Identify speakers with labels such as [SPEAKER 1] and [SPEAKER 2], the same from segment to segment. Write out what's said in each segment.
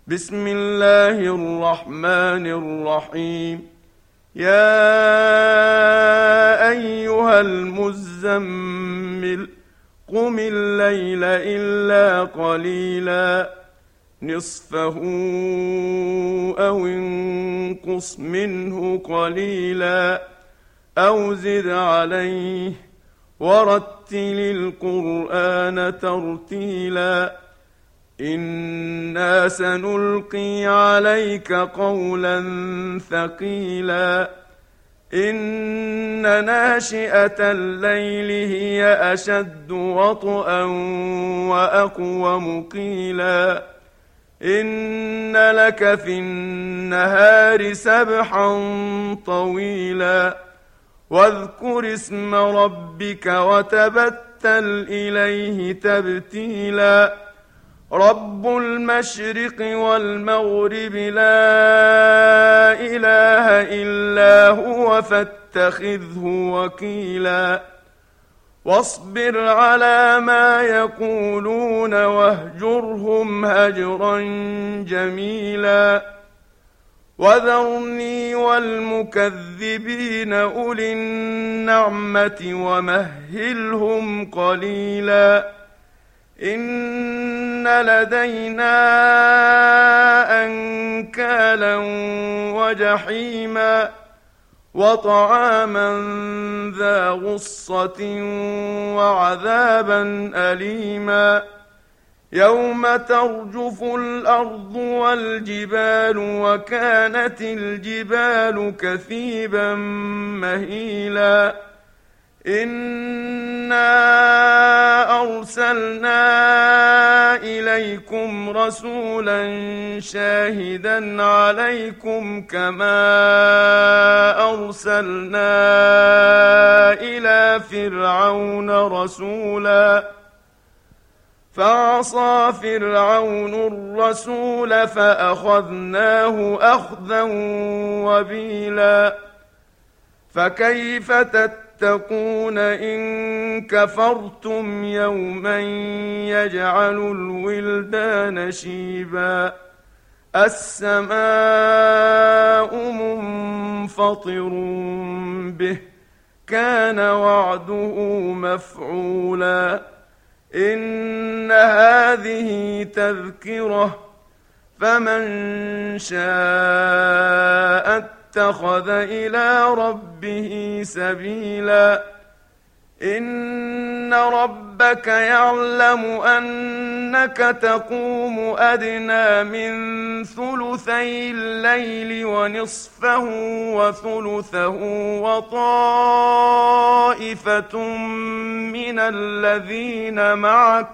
[SPEAKER 1] بسم الله الرحمن الرحيم. يا أيها المزمل قم الليل إلا قليلا نصفه أو انقص منه قليلا أو زد عليه ورتل القرآن ترتيلا إنا سنلقي عليك قولا ثقيلا إن ناشئة الليل هي أشد وطئا وأقوم قيلا إن لك في النهار سبحا طويلا واذكر اسم ربك وتبتل إليه تبتيلا رب المشرق والمغرب لا إله إلا هو فاتخذه وكيلا واصبر على ما يقولون واهجرهم هجرا جميلا وذرني والمكذبين أولي النعمة ومهلهم قليلا إن لدينا أنكالا وجحيما وطعاما ذا غصة وعذابا أليما يوم ترجف الأرض والجبال وكانت الجبال كثيبا مهيلا إنا أرسلنا إليكم رسولا شاهدا عليكم كما أرسلنا إلى فرعون رسولا فعصى فرعون الرسول فأخذناه أخذا وبيلا فكيف تتقون إن كفرتم يوما يجعل الولدان شيبا السماء منفطر به كان وعده مفعولا إن هذه تذكرة فمن شاء اتخذ إلى ربه سبيلا إن ربك يعلم أنك تقوم أدنى من ثلثي الليل ونصفه وثلثه وطائفة من الذين معك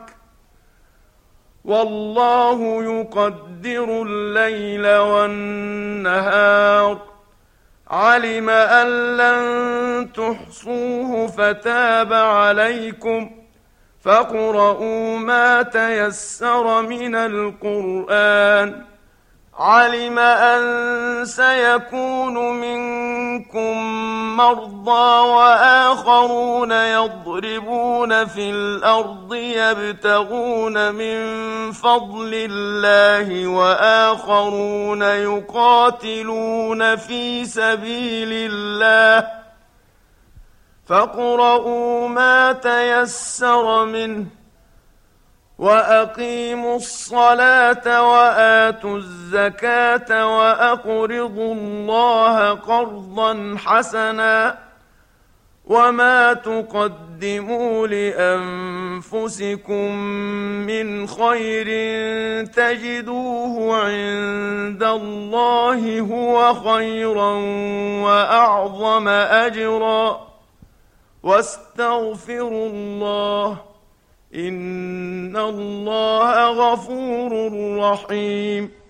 [SPEAKER 1] والله يقدر الليل والنهار علم أن لن تحصوه فتاب عليكم فاقرؤوا ما تيسر من القرآن علم أن سيكون منكم مرضى وآخرون يضربون في الأرض يبتغون من فضل الله وآخرون يقاتلون في سبيل الله فاقرؤوا ما تيسر منه وأقيموا الصلاة وآتوا الزكاة وأقرضوا الله قرضا حسنا وما تقدموا لأنفسكم من خير تجدوه عند الله هو خيرا وأعظم أجرا واستغفروا الله إن الله غفور رحيم